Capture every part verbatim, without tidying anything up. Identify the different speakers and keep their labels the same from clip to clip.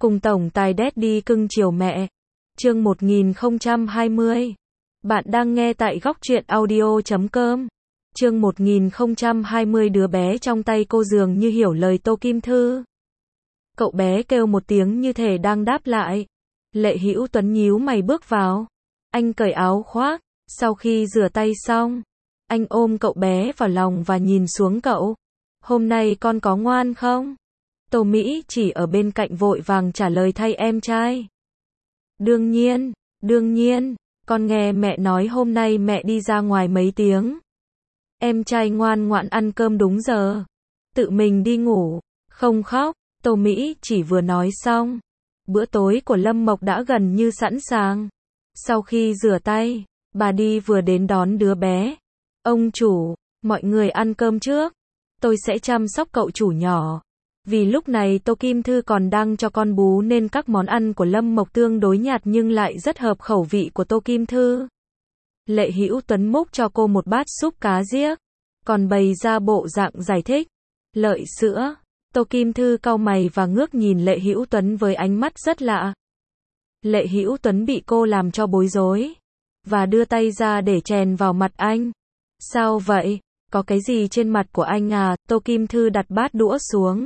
Speaker 1: Cùng tổng tài Daddy cưng chiều mẹ. Chương một nghìn không trăm hai mươi. Bạn đang nghe tại góc truyện audio chấm com. Chương một nghìn không trăm hai mươi. Đứa bé trong tay cô dường như hiểu lời Tô Kim Thư. Cậu bé kêu một tiếng như thể đang đáp lại. Lệ Hữu Tuấn nhíu mày bước vào. Anh cởi áo khoác. Sau khi rửa tay xong, anh ôm cậu bé vào lòng và nhìn xuống cậu. Hôm nay con có ngoan không? Tô Mỹ chỉ ở bên cạnh vội vàng trả lời thay em trai. Đương nhiên, đương nhiên, con nghe mẹ nói hôm nay mẹ đi ra ngoài mấy tiếng. Em trai ngoan ngoãn ăn cơm đúng giờ. Tự mình đi ngủ, không khóc. Tô Mỹ chỉ vừa nói xong. Bữa tối của Lâm Mộc đã gần như sẵn sàng. Sau khi rửa tay, bà đi vừa đến đón đứa bé. Ông chủ, mọi người ăn cơm trước. Tôi sẽ chăm sóc cậu chủ nhỏ. Vì lúc này Tô Kim Thư còn đang cho con bú nên các món ăn của Lâm Mộc tương đối nhạt nhưng lại rất hợp khẩu vị của Tô Kim Thư. Lệ Hữu Tuấn múc cho cô một bát súp cá giếc, còn bày ra bộ dạng giải thích. Lợi sữa. Tô Kim Thư cau mày và ngước nhìn Lệ Hữu Tuấn với ánh mắt rất lạ. Lệ Hữu Tuấn bị cô làm cho bối rối và đưa tay ra để chèn vào mặt anh. Sao vậy? Có cái gì trên mặt của anh à? Tô Kim Thư đặt bát đũa xuống.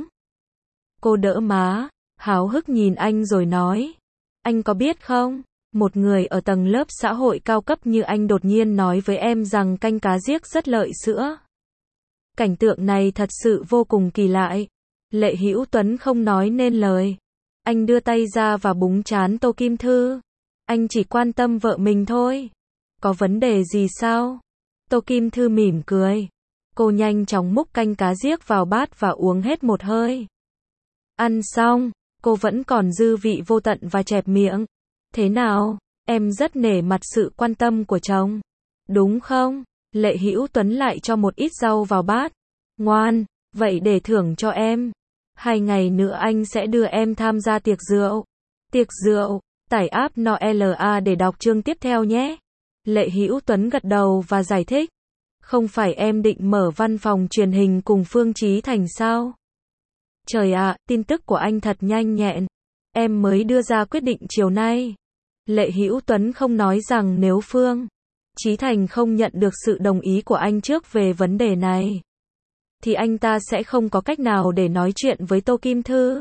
Speaker 1: Cô đỡ má, háo hức nhìn anh rồi nói. Anh có biết không, một người ở tầng lớp xã hội cao cấp như anh đột nhiên nói với em rằng canh cá giếc rất lợi sữa. Cảnh tượng này thật sự vô cùng kỳ lạ. Lệ Hữu Tuấn không nói nên lời. Anh đưa tay ra và búng trán Tô Kim Thư. Anh chỉ quan tâm vợ mình thôi. Có vấn đề gì sao? Tô Kim Thư mỉm cười. Cô nhanh chóng múc canh cá giếc vào bát và uống hết một hơi. Ăn xong, cô vẫn còn dư vị vô tận và chẹp miệng. Thế nào, em rất nể mặt sự quan tâm của chồng, đúng không? Lệ Hữu Tuấn lại cho một ít rau vào bát. Ngoan, vậy để thưởng cho em. Hai ngày nữa anh sẽ đưa em tham gia tiệc rượu. Tiệc rượu, tải app Noela để đọc chương tiếp theo nhé. Lệ Hữu Tuấn gật đầu và giải thích. Không phải em định mở văn phòng truyền hình cùng Phương Chí Thành sao? Trời ạ, tin tức của anh thật nhanh nhẹn. Em mới đưa ra quyết định chiều nay. Lệ Hữu Tuấn không nói rằng nếu Phương Chí Thành không nhận được sự đồng ý của anh trước về vấn đề này, thì anh ta sẽ không có cách nào để nói chuyện với Tô Kim Thư.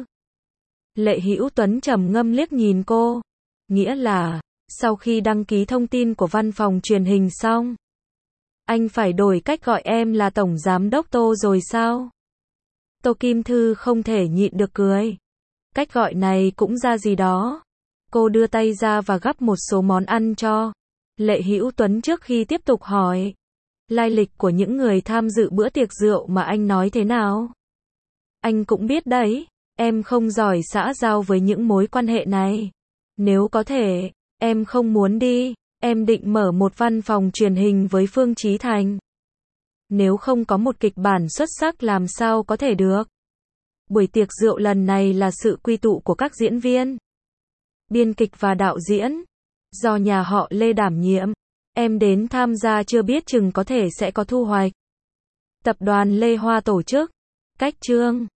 Speaker 1: Lệ Hữu Tuấn trầm ngâm liếc nhìn cô. Nghĩa là, sau khi đăng ký thông tin của văn phòng truyền hình xong, anh phải đổi cách gọi em là Tổng Giám Đốc Tô rồi sao? Tô Kim Thư không thể nhịn được cười. Cách gọi này cũng ra gì đó. Cô đưa tay ra và gắp một số món ăn cho Lệ Hữu Tuấn trước khi tiếp tục hỏi. Lai lịch của những người tham dự bữa tiệc rượu mà anh nói thế nào? Anh cũng biết đấy, em không giỏi xã giao với những mối quan hệ này. Nếu có thể, em không muốn đi. Em định mở một văn phòng truyền hình với Phương Chí Thành. Nếu không có một kịch bản xuất sắc làm sao có thể được. Buổi tiệc rượu lần này là sự quy tụ của các diễn viên, biên kịch và đạo diễn, do nhà họ Lê đảm nhiệm. Em đến tham gia chưa biết chừng có thể sẽ có thu hoạch. Tập đoàn Lê Hoa tổ chức. Cách chương